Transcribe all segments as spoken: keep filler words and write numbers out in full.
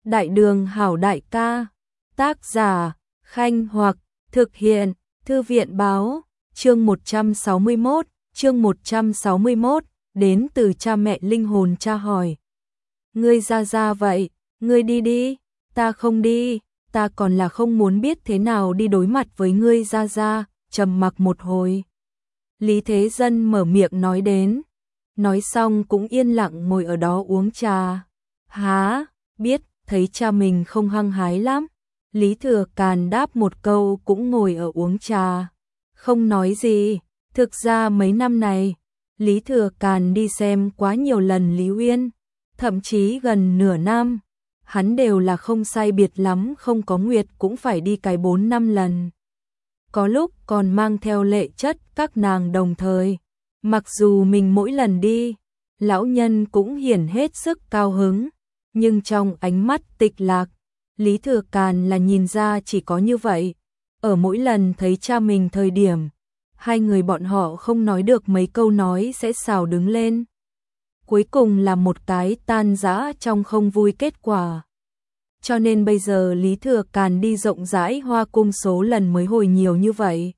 Đại đường hảo đại ca, tác giả, Khanh Hoặc, thực hiện, Thư viện báo, chương một trăm sáu mươi mốt, chương một trăm sáu mươi mốt, đến từ cha mẹ linh hồn tra hỏi. Ngươi ra ra vậy, ngươi đi đi, ta không đi, ta còn là không muốn biết thế nào đi đối mặt với ngươi ra ra, trầm mặc một hồi. Lý Thế Dân mở miệng nói đến, nói xong cũng yên lặng ngồi ở đó uống trà. Há, biết, thấy cha mình không hăng hái lắm. Lý Thừa Càn đáp một câu cũng ngồi ở uống trà, không nói gì. Thực ra mấy năm này, Lý Thừa Càn đi xem quá nhiều lần Lý Uyên, thậm chí gần nửa năm, hắn đều là không sai biệt lắm không có nguyệt cũng phải đi cái bốn năm lần. Có lúc còn mang theo lệ chất các nàng đồng thời, mặc dù mình mỗi lần đi, lão nhân cũng hiển hết sức cao hứng, nhưng trong ánh mắt tịch lạc, Lý Thừa Càn là nhìn ra chỉ có như vậy. Ở mỗi lần thấy cha mình thời điểm, hai người bọn họ không nói được mấy câu nói sẽ xào đứng lên. Cuối cùng là một cái tan rã trong không vui kết quả. Cho nên bây giờ Lý Thừa Càn đi rộng rãi Hoa Cung số lần mới hồi nhiều như vậy.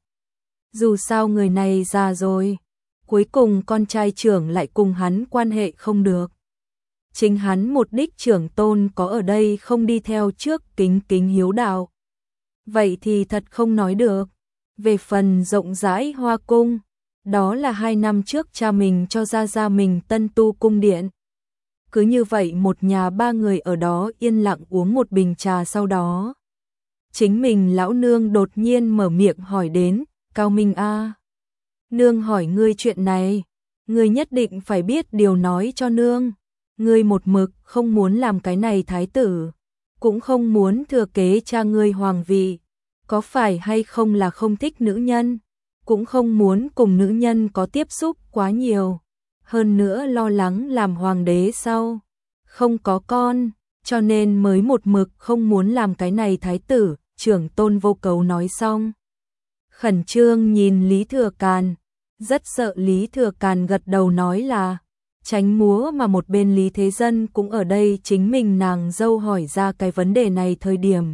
Dù sao người này già rồi, cuối cùng con trai trưởng lại cùng hắn quan hệ không được. Chính hắn một đích trưởng tôn có ở đây không đi theo trước kính kính hiếu đạo. Vậy thì thật không nói được. Về phần rộng rãi Hoa Cung, đó là hai năm trước cha mình cho ra ra mình tân tu cung điện. Cứ như vậy một nhà ba người ở đó yên lặng uống một bình trà, sau đó chính mình lão nương đột nhiên mở miệng hỏi đến, Cao Minh a, nương hỏi ngươi chuyện này, ngươi nhất định phải biết điều nói cho nương. Ngươi một mực không muốn làm cái này thái tử, cũng không muốn thừa kế cha ngươi hoàng vị, có phải hay không là không thích nữ nhân, cũng không muốn cùng nữ nhân có tiếp xúc quá nhiều, hơn nữa lo lắng làm hoàng đế sau không có con, cho nên mới một mực không muốn làm cái này thái tử. Trưởng tôn Vô Cấu nói xong, khẩn trương nhìn Lý Thừa Càn, rất sợ Lý Thừa Càn gật đầu nói là tránh múa, mà một bên Lý Thế Dân cũng ở đây. Chính mình nàng dâu hỏi ra cái vấn đề này thời điểm,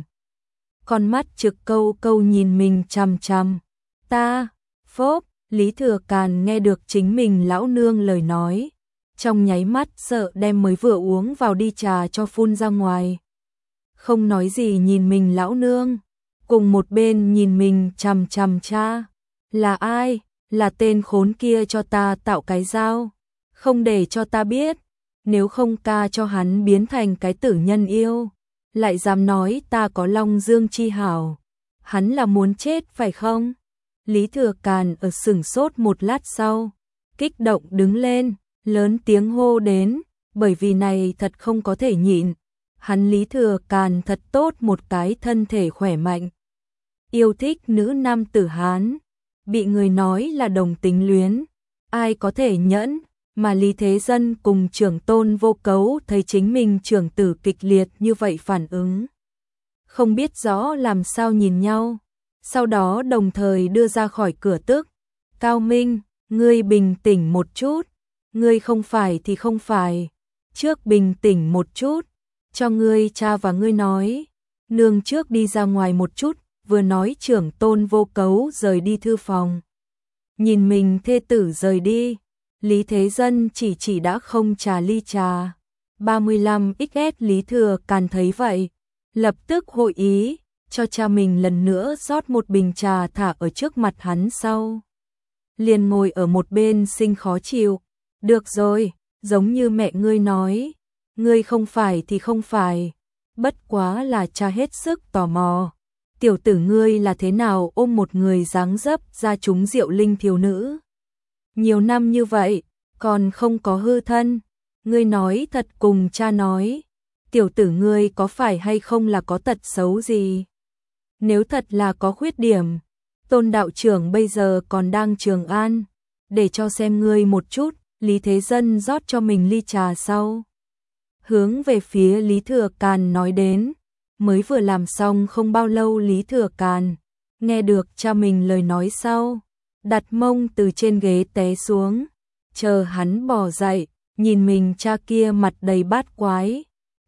con mắt trực câu câu nhìn mình chằm chằm. Ta, phốp, Lý Thừa Càn nghe được chính mình lão nương lời nói, trong nháy mắt sợ đem mới vừa uống vào đi trà cho phun ra ngoài. Không nói gì nhìn mình lão nương, cùng một bên nhìn mình chằm chằm cha. Là ai? Là tên khốn kia cho ta tạo cái dao, không để cho ta biết, nếu không ca cho hắn biến thành cái tử nhân yêu, lại dám nói ta có Long Dương chi hảo. Hắn là muốn chết phải không? Lý Thừa Càn ở sửng sốt một lát sau, kích động đứng lên, lớn tiếng hô đến, bởi vì này thật không có thể nhịn. Hắn Lý Thừa Càn thật tốt một cái thân thể khỏe mạnh, yêu thích nữ nam tử Hán, bị người nói là đồng tính luyến, ai có thể nhẫn. Mà Lý Thế Dân cùng trưởng tôn Vô Cấu thấy chính mình trưởng tử kịch liệt như vậy phản ứng, không biết rõ làm sao nhìn nhau, sau đó đồng thời đưa ra khỏi cửa tức. Cao Minh, ngươi bình tĩnh một chút, ngươi không phải thì không phải, trước bình tĩnh một chút, cho ngươi cha và ngươi nói, nương trước đi ra ngoài một chút. Vừa nói trưởng tôn Vô Cấu rời đi thư phòng, nhìn mình thê tử rời đi, Lý Thế Dân chỉ chỉ đã không trà ly trà. ba mươi lăm xx Lý Thừa Càn thấy vậy, lập tức hội ý, cho cha mình lần nữa rót một bình trà thả ở trước mặt hắn, sau liền ngồi ở một bên sinh khó chịu. Được rồi, giống như mẹ ngươi nói, ngươi không phải thì không phải, bất quá là cha hết sức tò mò. Tiểu tử ngươi là thế nào ôm một người dáng dấp ra trúng rượu linh thiếu nữ nhiều năm như vậy, còn không có hư thân. Ngươi nói thật cùng cha nói, tiểu tử ngươi có phải hay không là có tật xấu gì? Nếu thật là có khuyết điểm, Tôn đạo trưởng bây giờ còn đang Trường An, để cho xem ngươi một chút. Lý Thế Dân rót cho mình ly trà sau, hướng về phía Lý Thừa Càn nói đến. Mới vừa làm xong không bao lâu, Lý Thừa Càn nghe được cha mình lời nói sau, đặt mông từ trên ghế té xuống, chờ hắn bò dậy, nhìn mình cha kia mặt đầy bát quái,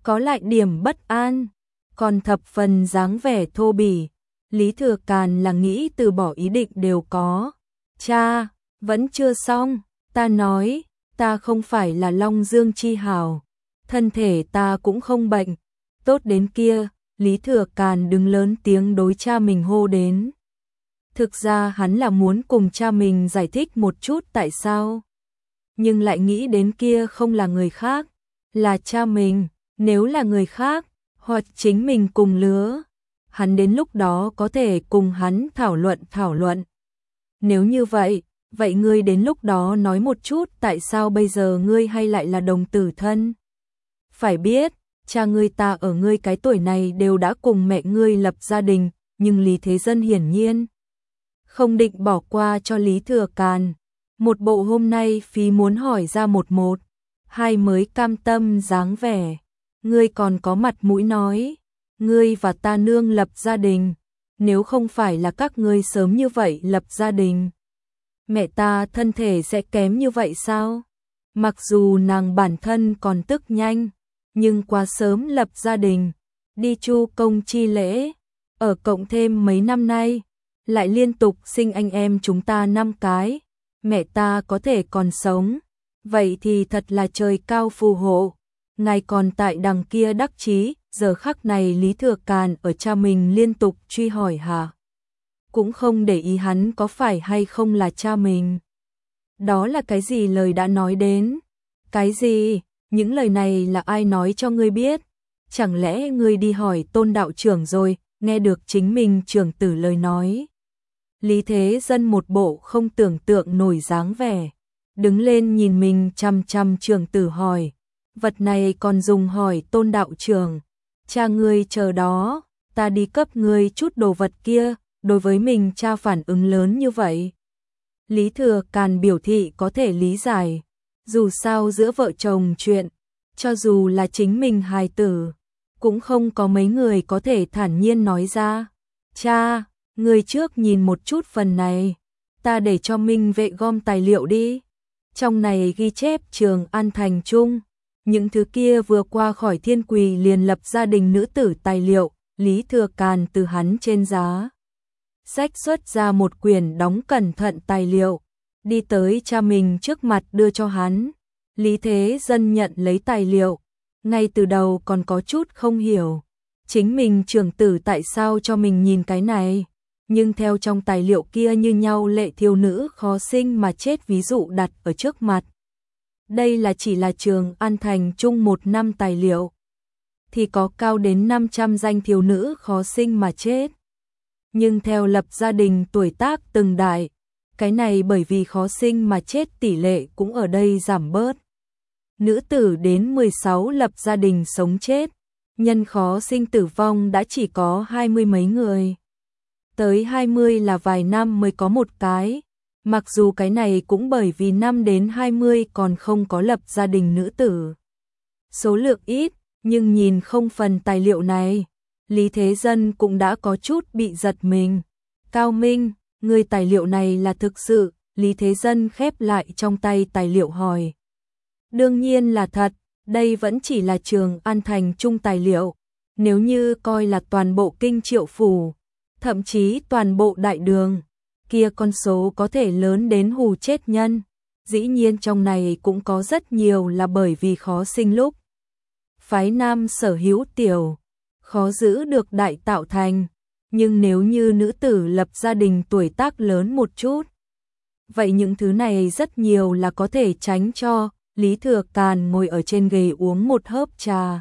có lại điểm bất an, còn thập phần dáng vẻ thô bỉ. Lý Thừa Càn là nghĩ từ bỏ ý định đều có. Cha, vẫn chưa xong, ta nói, ta không phải là Long Dương chi hào, thân thể ta cũng không bệnh, tốt đến kia. Lý Thừa Càn đứng lớn tiếng đối cha mình hô đến. Thực ra hắn là muốn cùng cha mình giải thích một chút tại sao, nhưng lại nghĩ đến kia không là người khác, là cha mình. Nếu là người khác, hoặc chính mình cùng lứa, hắn đến lúc đó có thể cùng hắn thảo luận thảo luận. Nếu như vậy, vậy ngươi đến lúc đó nói một chút tại sao bây giờ ngươi hay lại là đồng tử thân. Phải biết, cha ngươi ta ở ngươi cái tuổi này đều đã cùng mẹ ngươi lập gia đình, nhưng Lý Thế Dân hiển nhiên không định bỏ qua cho Lý Thừa Càn. Một bộ hôm nay phí muốn hỏi ra một một, hai mới cam tâm dáng vẻ. Ngươi còn có mặt mũi nói, ngươi và ta nương lập gia đình, nếu không phải là các ngươi sớm như vậy lập gia đình, mẹ ta thân thể sẽ kém như vậy sao? Mặc dù nàng bản thân còn tức nhanh, nhưng quá sớm lập gia đình, đi chu công chi lễ, ở cộng thêm mấy năm nay, lại liên tục sinh anh em chúng ta năm cái, mẹ ta có thể còn sống, vậy thì thật là trời cao phù hộ. Ngài còn tại đằng kia đắc chí, giờ khắc này Lý Thừa Càn ở cha mình liên tục truy hỏi hả? Cũng không để ý hắn có phải hay không là cha mình. Đó là cái gì lời đã nói đến? Cái gì? Những lời này là ai nói cho ngươi biết? Chẳng lẽ ngươi đi hỏi Tôn đạo trưởng rồi, nghe được chính mình trưởng tử lời nói? Lý Thế Dân một bộ không tưởng tượng nổi dáng vẻ, đứng lên nhìn mình chăm chăm trưởng tử hỏi. Vật này còn dùng hỏi Tôn đạo trưởng, cha ngươi chờ đó, ta đi cấp ngươi chút đồ vật kia, đối với mình cha phản ứng lớn như vậy. Lý Thừa Càn biểu thị có thể lý giải, dù sao giữa vợ chồng chuyện, cho dù là chính mình hài tử, cũng không có mấy người có thể thản nhiên nói ra. Cha, ngươi trước nhìn một chút phần này, ta để cho Minh Vệ gom tài liệu đi. Trong này ghi chép Trường An Thành Trung. Những thứ kia vừa qua khỏi Thiên Quỳ liền lập gia đình nữ tử tài liệu, Lý Thừa Càn từ hắn trên giá sách xuất ra một quyển đóng cẩn thận tài liệu, đi tới cha mình trước mặt đưa cho hắn. Lý Thế Dân nhận lấy tài liệu, ngay từ đầu còn có chút không hiểu, chính mình trưởng tử tại sao cho mình nhìn cái này, nhưng theo trong tài liệu kia như nhau lệ thiếu nữ khó sinh mà chết ví dụ đặt ở trước mặt. Đây là chỉ là Trường An Thành Trung một năm tài liệu, thì có cao đến năm trăm danh thiếu nữ khó sinh mà chết. Nhưng theo lập gia đình tuổi tác từng đại, cái này bởi vì khó sinh mà chết tỷ lệ cũng ở đây giảm bớt. Nữ tử đến mười sáu lập gia đình sống chết, nhân khó sinh tử vong đã chỉ có hai mươi mấy người. Tới hai mươi là vài năm mới có một cái. Mặc dù cái này cũng bởi vì năm đến hai mươi còn không có lập gia đình nữ tử. Số lượng ít, nhưng nhìn không phần tài liệu này, Lý Thế Dân cũng đã có chút bị giật mình. Cao Minh, người tài liệu này là thực sự? Lý Thế Dân khép lại trong tay tài liệu hỏi. Đương nhiên là thật, đây vẫn chỉ là Trường An Thành Trung tài liệu. Nếu như coi là toàn bộ kinh Triệu Phủ, thậm chí toàn bộ đại đường, kia con số có thể lớn đến hù chết nhân. Dĩ nhiên trong này cũng có rất nhiều là bởi vì khó sinh lúc phái nam sở hữu tiểu, khó giữ được đại tạo thành. Nhưng nếu như nữ tử lập gia đình tuổi tác lớn một chút, vậy những thứ này rất nhiều là có thể tránh cho. Lý Thừa Càn ngồi ở trên ghế uống một hớp trà,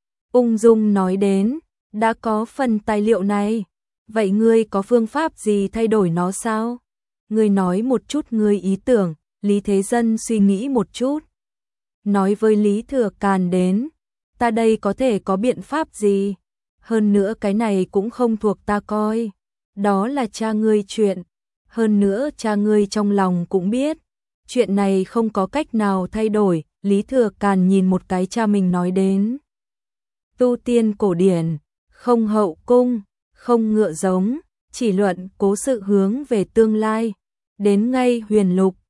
ung dung nói đến, đã có phần tài liệu này, vậy ngươi có phương pháp gì thay đổi nó sao? Ngươi nói một chút ngươi ý tưởng. Lý Thế Dân suy nghĩ một chút, nói với Lý Thừa Càn đến, ta đây có thể có biện pháp gì? Hơn nữa cái này cũng không thuộc ta coi, đó là cha ngươi chuyện, hơn nữa cha ngươi trong lòng cũng biết, chuyện này không có cách nào thay đổi. Lý Thừa Càn nhìn một cái cha mình nói đến, tu tiên cổ điển, không hậu cung, không ngựa giống, chỉ luận cố sự hướng về tương lai, đến ngay huyền lục,